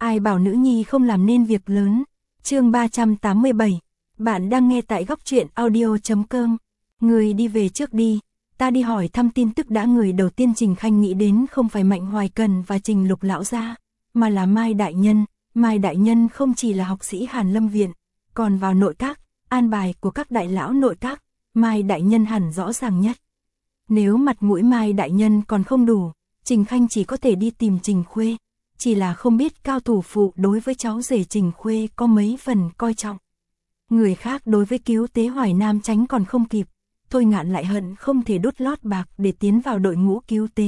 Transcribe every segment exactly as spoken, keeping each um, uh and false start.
Ai bảo nữ nhi không làm nên việc lớn. Chương ba trăm tám mươi bảy. Bạn đang nghe tại góc truyện audio chấm com. Người đi về trước đi, ta đi hỏi thăm tin tức đã. Người đầu tiên Trình Khanh nghĩ đến không phải Mạnh Hoài Cần và Trình Lục lão gia, mà là Mai đại nhân. Mai đại nhân không chỉ là học sĩ Hàn Lâm viện, còn vào nội các, an bài của các đại lão nội các, Mai đại nhân hẳn rõ ràng nhất. Nếu mặt mũi Mai đại nhân còn không đủ, Trình Khanh chỉ có thể đi tìm Trình Khuê, chỉ là không biết cao thủ phụ đối với cháu rể Trình Khuê có mấy phần coi trọng. Người khác đối với cứu tế Hoài Nam tránh còn không kịp, Thôi Ngạn lại hận không thể đút lót bạc để tiến vào đội ngũ cứu tế.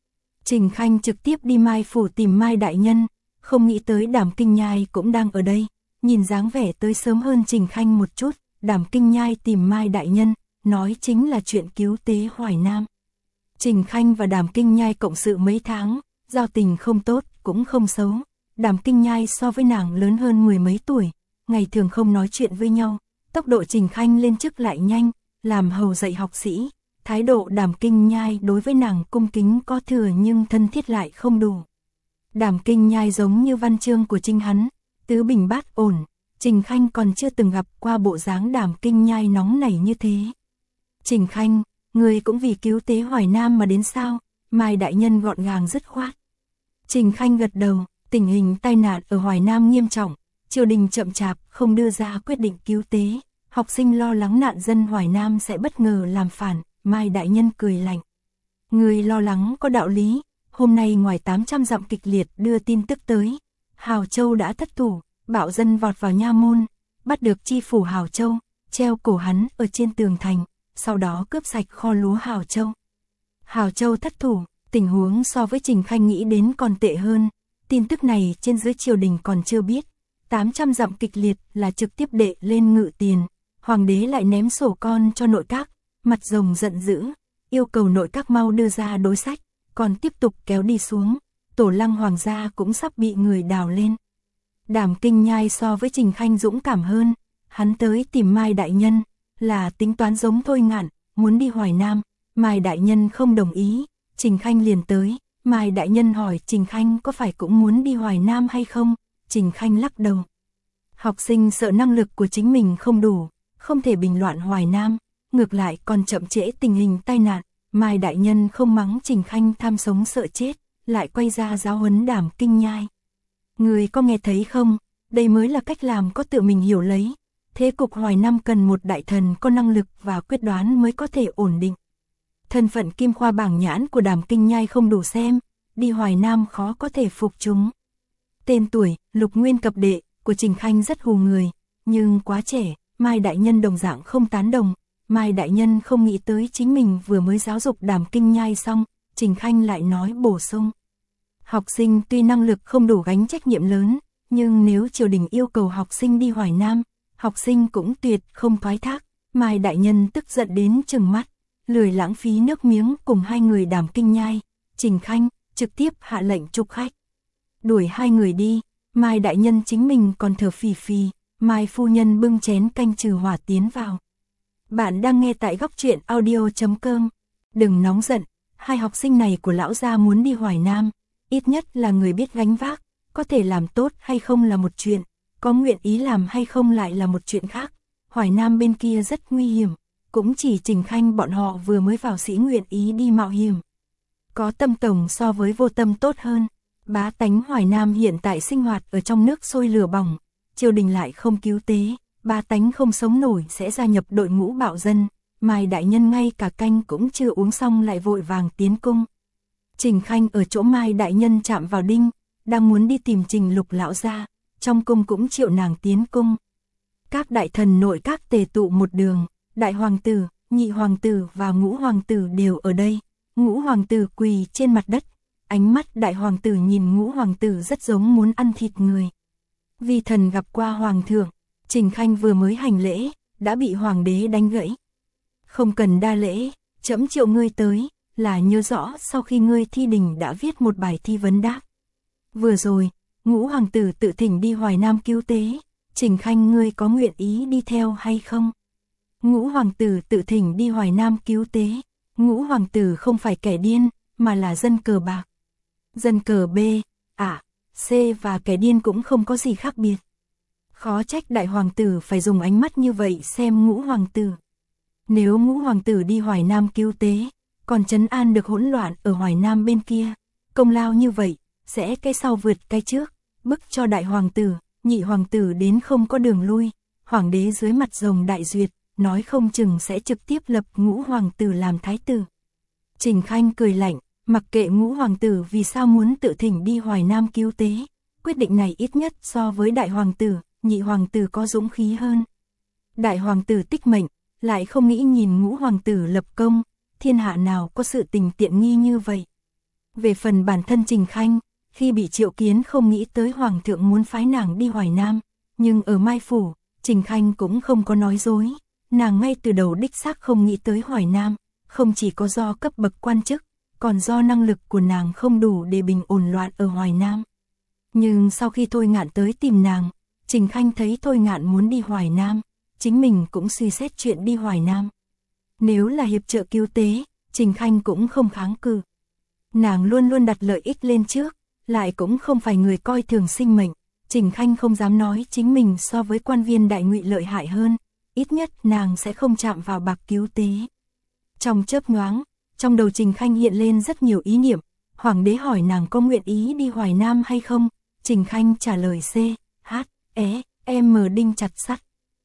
Trình Khanh trực tiếp đi Mai phủ tìm Mai đại nhân, không nghĩ tới Đàm Kinh Nhai cũng đang ở đây, nhìn dáng vẻ tới sớm hơn Trình Khanh một chút. Đàm Kinh Nhai tìm Mai đại nhân, nói chính là chuyện cứu tế Hoài Nam. Trình Khanh và Đàm Kinh Nhai cộng sự mấy tháng, giao tình không tốt cũng không xấu. Đàm Kinh Nhai so với nàng lớn hơn mười mấy tuổi, ngày thường không nói chuyện với nhau. Tốc độ Trình Khanh lên chức lại nhanh, làm hầu dạy học sĩ. Thái độ Đàm Kinh Nhai đối với nàng cung kính có thừa nhưng thân thiết lại không đủ. Đàm Kinh Nhai giống như văn chương của Trình hắn, tứ bình bát ổn. Trình Khanh còn chưa từng gặp qua bộ dáng Đàm Kinh Nhai nóng nảy như thế. Trình Khanh, người cũng vì cứu tế Hoài Nam mà đến sao? Mai đại nhân gọn gàng dứt khoát. Trình Khanh gật đầu, tình hình tai nạn ở Hoài Nam nghiêm trọng, triều đình chậm chạp không đưa ra quyết định cứu tế, học sinh lo lắng nạn dân Hoài Nam sẽ bất ngờ làm phản. Mai đại nhân cười lạnh. Người lo lắng có đạo lý, hôm nay ngoài tám trăm dặm kịch liệt đưa tin tức tới, Hào Châu đã thất thủ, bạo dân vọt vào nha môn, bắt được chi phủ Hào Châu, treo cổ hắn ở trên tường thành, sau đó cướp sạch kho lúa Hào Châu. Hào Châu thất thủ, tình huống so với Trình Khanh nghĩ đến còn tệ hơn, tin tức này trên dưới triều đình còn chưa biết, tám trăm dặm kịch liệt là trực tiếp đệ lên ngự tiền, hoàng đế lại ném sổ con cho nội các, mặt rồng giận dữ, yêu cầu nội các mau đưa ra đối sách, còn tiếp tục kéo đi xuống, tổ lăng hoàng gia cũng sắp bị người đào lên. Đàm Kinh Nhai so với Trình Khanh dũng cảm hơn, hắn tới tìm Mai đại nhân, là tính toán giống Thôi Ngạn, muốn đi Hoài Nam, Mai đại nhân không đồng ý, Trình Khanh liền tới, Mai đại nhân hỏi Trình Khanh có phải cũng muốn đi Hoài Nam hay không, Trình Khanh lắc đầu. Học sinh sợ năng lực của chính mình không đủ, không thể bình loạn Hoài Nam, ngược lại còn chậm trễ tình hình tai nạn, Mai đại nhân không mắng Trình Khanh tham sống sợ chết, lại quay ra giáo huấn Đàm Kinh Nhai. Người có nghe thấy không, đây mới là cách làm có tự mình hiểu lấy, thế cục Hoài Nam cần một đại thần có năng lực và quyết đoán mới có thể ổn định. Thân phận kim khoa bảng nhãn của Đàm Kinh Nhai không đủ xem, đi Hoài Nam khó có thể phục chúng. Tên tuổi, Lục Nguyên cập đệ, của Trình Khanh rất hù người, nhưng quá trẻ, Mai đại nhân đồng dạng không tán đồng. Mai đại nhân không nghĩ tới chính mình vừa mới giáo dục Đàm Kinh Nhai xong, Trình Khanh lại nói bổ sung. Học sinh tuy năng lực không đủ gánh trách nhiệm lớn, nhưng nếu triều đình yêu cầu học sinh đi Hoài Nam, học sinh cũng tuyệt không thoái thác. Mai đại nhân tức giận đến trừng mắt, lười lãng phí nước miếng cùng hai người Đàm Kinh Nhai, Trình Khanh, trực tiếp hạ lệnh trục khách. Đuổi hai người đi, Mai đại nhân chính mình còn thở phì phì, Mai phu nhân bưng chén canh trừ hỏa tiến vào. Bạn đang nghe tại góc truyện audio chấm com. Đừng nóng giận, hai học sinh này của lão gia muốn đi Hoài Nam, ít nhất là người biết gánh vác, có thể làm tốt hay không là một chuyện, có nguyện ý làm hay không lại là một chuyện khác. Hoài Nam bên kia rất nguy hiểm, cũng chỉ Trình Khanh bọn họ vừa mới vào sĩ nguyện ý đi mạo hiểm. Có tâm tổng so với vô tâm tốt hơn, bá tánh Hoài Nam hiện tại sinh hoạt ở trong nước sôi lửa bỏng, triều đình lại không cứu tế. Ba tánh không sống nổi sẽ gia nhập đội ngũ bạo dân, Mai đại nhân ngay cả canh cũng chưa uống xong lại vội vàng tiến cung. Trình Khanh ở chỗ Mai đại nhân chạm vào đinh, đang muốn đi tìm Trình Lục lão gia, trong cung cũng triệu nàng tiến cung. Các đại thần nội các tề tụ một đường, đại hoàng tử, nhị hoàng tử và ngũ hoàng tử đều ở đây. Ngũ hoàng tử quỳ trên mặt đất, ánh mắt đại hoàng tử nhìn ngũ hoàng tử rất giống muốn ăn thịt người. Vi thần gặp qua hoàng thượng. Trình Khanh vừa mới hành lễ, đã bị hoàng đế đánh gãy. Không cần đa lễ, trẫm triệu ngươi tới, là nhớ rõ sau khi ngươi thi đình đã viết một bài thi vấn đáp. Vừa rồi, ngũ hoàng tử tự thỉnh đi Hoài Nam cứu tế, Trình Khanh ngươi có nguyện ý đi theo hay không? Ngũ hoàng tử tự thỉnh đi Hoài Nam cứu tế, ngũ hoàng tử không phải kẻ điên, mà là dân cờ bạc. Dân cờ B, à, C và kẻ điên cũng không có gì khác biệt. Khó trách đại hoàng tử phải dùng ánh mắt như vậy xem ngũ hoàng tử. Nếu ngũ hoàng tử đi Hoài Nam cứu tế, còn trấn an được hỗn loạn ở Hoài Nam bên kia, công lao như vậy, sẽ cái sau vượt cái trước, bức cho đại hoàng tử, nhị hoàng tử đến không có đường lui, hoàng đế dưới mặt rồng đại duyệt, nói không chừng sẽ trực tiếp lập ngũ hoàng tử làm thái tử. Trình Khanh cười lạnh, mặc kệ ngũ hoàng tử vì sao muốn tự thỉnh đi Hoài Nam cứu tế, quyết định này ít nhất so với đại hoàng tử, nhị hoàng tử có dũng khí hơn. Đại hoàng tử tích mệnh, lại không nghĩ nhìn ngũ hoàng tử lập công, thiên hạ nào có sự tình tiện nghi như vậy. Về phần bản thân Trình Khanh, khi bị triệu kiến không nghĩ tới hoàng thượng muốn phái nàng đi Hoài Nam, nhưng ở Mai Phủ, Trình Khanh cũng không có nói dối, nàng ngay từ đầu đích xác không nghĩ tới Hoài Nam, không chỉ có do cấp bậc quan chức, còn do năng lực của nàng không đủ để bình ổn loạn ở Hoài Nam. Nhưng sau khi Thôi Ngạn tới tìm nàng, Trình Khanh thấy Thôi Ngạn muốn đi Hoài Nam, chính mình cũng suy xét chuyện đi Hoài Nam. Nếu là hiệp trợ cứu tế, Trình Khanh cũng không kháng cự. Nàng luôn luôn đặt lợi ích lên trước, lại cũng không phải người coi thường sinh mệnh. Trình Khanh không dám nói chính mình so với quan viên đại ngụy lợi hại hơn, ít nhất nàng sẽ không chạm vào bạc cứu tế. Trong chớp nhoáng, trong đầu Trình Khanh hiện lên rất nhiều ý niệm, hoàng đế hỏi nàng có nguyện ý đi Hoài Nam hay không, Trình Khanh trả lời C, H, E, M đinh chặt sắt.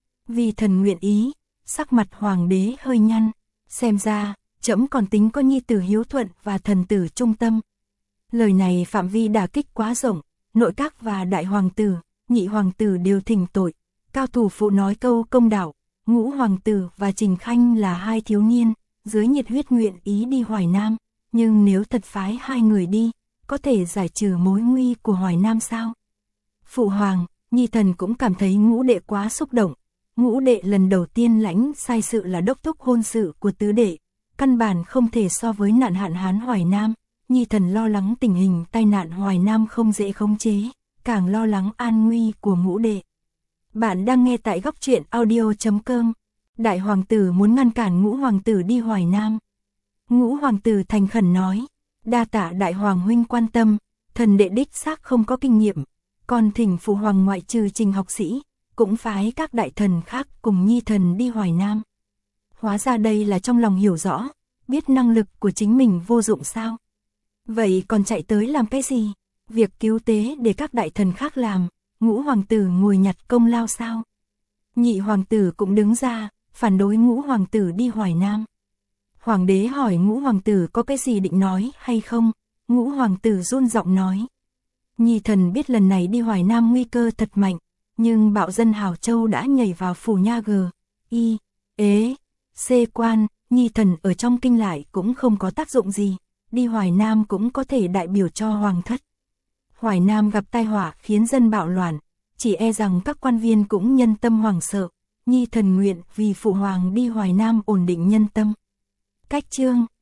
Vì thần nguyện ý, sắc mặt hoàng đế hơi nhăn, xem ra, trẫm còn tính có nhi tử hiếu thuận và thần tử trung tâm. Lời này phạm vi đả kích quá rộng, nội các và đại hoàng tử, nhị hoàng tử đều thỉnh tội, cao thủ phụ nói câu công đạo, ngũ hoàng tử và Trình Khanh là hai thiếu niên, dưới nhiệt huyết nguyện ý đi Hoài Nam, nhưng nếu thật phái hai người đi, có thể giải trừ mối nguy của Hoài Nam sao? Phụ hoàng, nhi thần cũng cảm thấy ngũ đệ quá xúc động, ngũ đệ lần đầu tiên lãnh sai sự là đốc thúc hôn sự của tứ đệ, căn bản không thể so với nạn hạn hán Hoài Nam, nhi thần lo lắng tình hình tai nạn Hoài Nam không dễ khống chế, càng lo lắng an nguy của ngũ đệ. Bạn đang nghe tại góc truyện audio chấm com. Đại hoàng tử muốn ngăn cản ngũ hoàng tử đi Hoài Nam. Ngũ hoàng tử thành khẩn nói, đa tạ đại hoàng huynh quan tâm, thần đệ đích xác không có kinh nghiệm, còn thỉnh phụ hoàng ngoại trừ Trình học sĩ, cũng phái các đại thần khác cùng nhi thần đi Hoài Nam. Hóa ra đây là trong lòng hiểu rõ, biết năng lực của chính mình vô dụng sao. Vậy còn chạy tới làm cái gì? Việc cứu tế để các đại thần khác làm, ngũ hoàng tử ngồi nhặt công lao sao? Nhị hoàng tử cũng đứng ra, phản đối ngũ hoàng tử đi Hoài Nam. Hoàng đế hỏi ngũ hoàng tử có cái gì định nói hay không? Ngũ hoàng tử run giọng nói. Nhi thần biết lần này đi Hoài Nam nguy cơ thật mạnh, nhưng bạo dân Hào Châu đã nhảy vào phủ nha g, y, ế, c quan, nhi thần ở trong kinh lại cũng không có tác dụng gì, đi Hoài Nam cũng có thể đại biểu cho hoàng thất. Hoài Nam gặp tai họa khiến dân bạo loạn, chỉ e rằng các quan viên cũng nhân tâm hoảng sợ, nhi thần nguyện vì phụ hoàng đi Hoài Nam ổn định nhân tâm. Cách chương